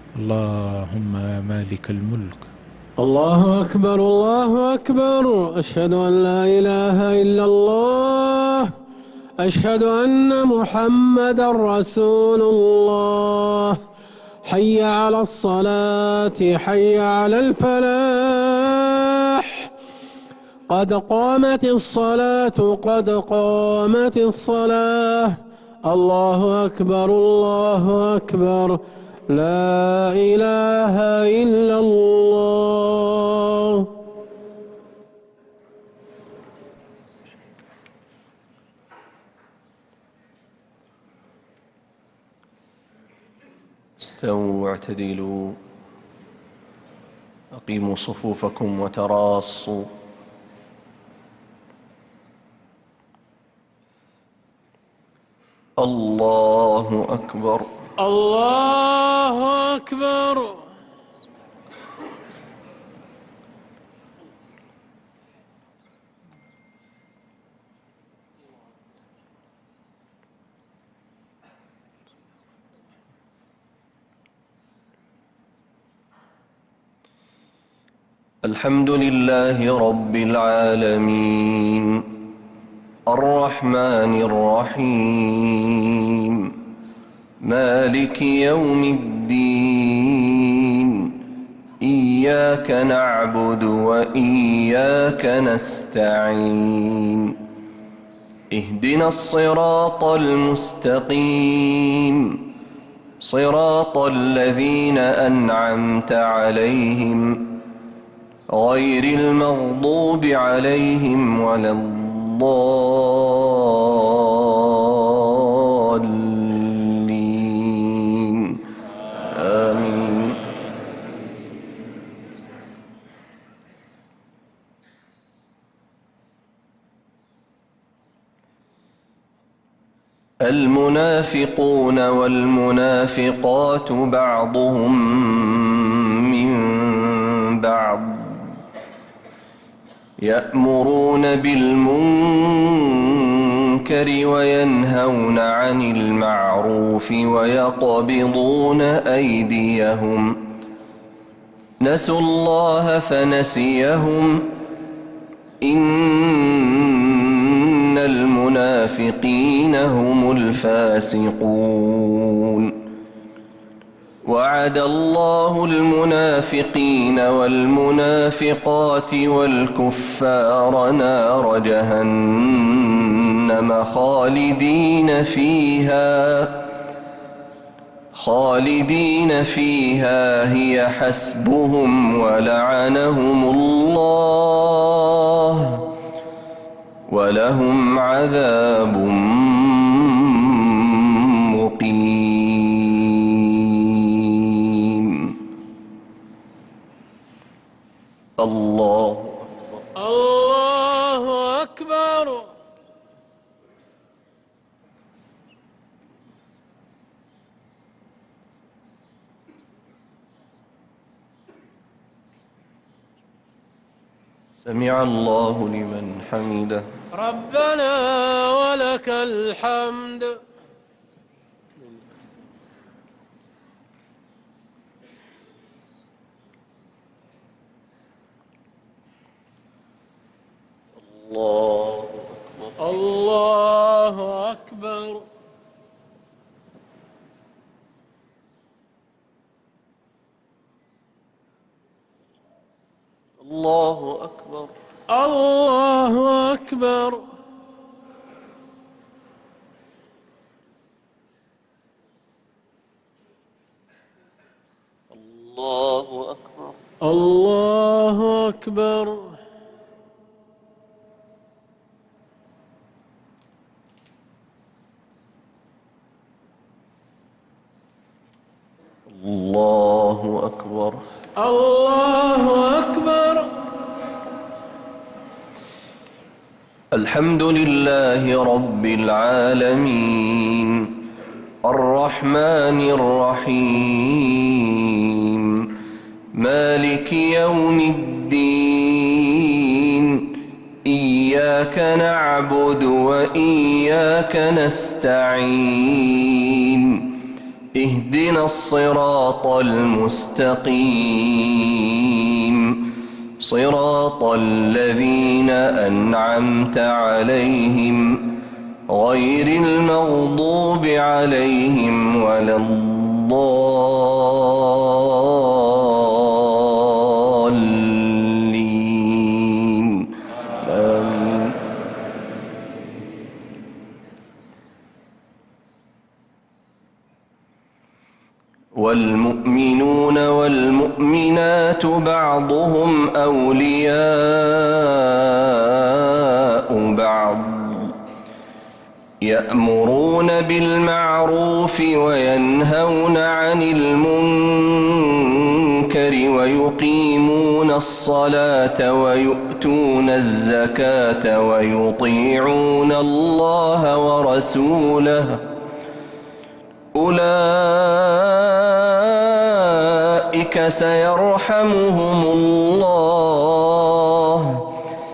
اللهم يا مالك الملك. الله أكبر الله أكبر، أشهد أن لا إله إلا الله، أشهد أن محمدا رسول الله. حي على الصلاة، حي على الفلاح، قد قامت الصلاة، قد قامت الصلاة. الله أكبر الله أكبر، لا إله إلا الله. استووا واعتدلوا، أقيموا صفوفكم وتراصوا. الله أكبر الله أكبر. الحمد لله رب العالمين، الرحمن الرحيم، مالك يوم الدين. إياك نعبد وإياك نستعين، اهدنا الصراط المستقيم، صراط الذين أنعمت عليهم غير المغضوب عليهم ولا الضالين. آمين. المنافقون والمنافقات بعضهم من بعض، يأمرون بالمنكر وينهون عن المعروف ويقبضون أيديهم، نسوا الله فنسيهم، إن المنافقين هم الفاسقون. وعد الله المنافقين والمنافقات والكفار نار جهنم خالدين فيها هي حسبهم ولعنهم الله ولهم عذاب مقيم. الله الله أكبر. سمع الله لمن حمده. ربنا ولك الحمد. الله أكبر. الله أكبر. الله أكبر. الله أكبر. الله أكبر. الله أكبر. الله أكبر. الله أكبر. الحمد لله رب العالمين، الرحمن الرحيم، مالك يوم الدين. إياك نعبد وإياك نستعين، اهدنا الصراط المستقيم صراط الذين أنعمت عليهم غير المغضوب عليهم ولا الضالين آمين. والمؤمنون والمؤمنات بعضهم أولياء بعض يأمرون بالمعروف وينهون عن المنكر ويقيمون الصلاة ويؤتون الزكاة ويطيعون الله ورسوله أولئك سيرحمهم الله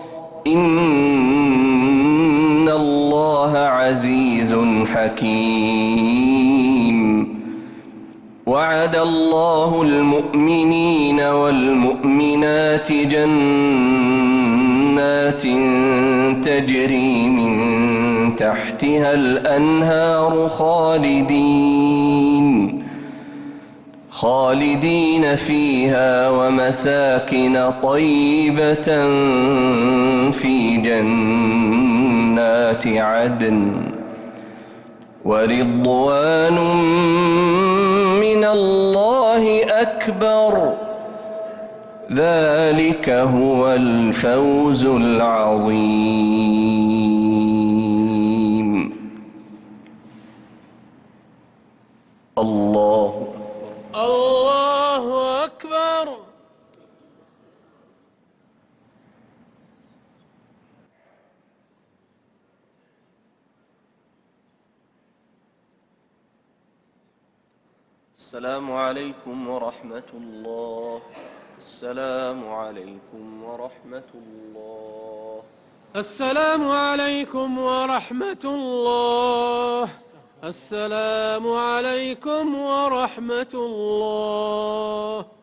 إن الله عزيز حكيم. وعد الله المؤمنين والمؤمنات جنات تجري من تحتها الأنهار خالدين فيها ومساكن طيبة في جنات عدن ورضوان من الله أكبر ذلك هو الفوز العظيم. الله أكبر. السلام عليكم ورحمة الله. السلام عليكم ورحمة الله. السلام عليكم ورحمة الله. السلام عليكم ورحمة الله.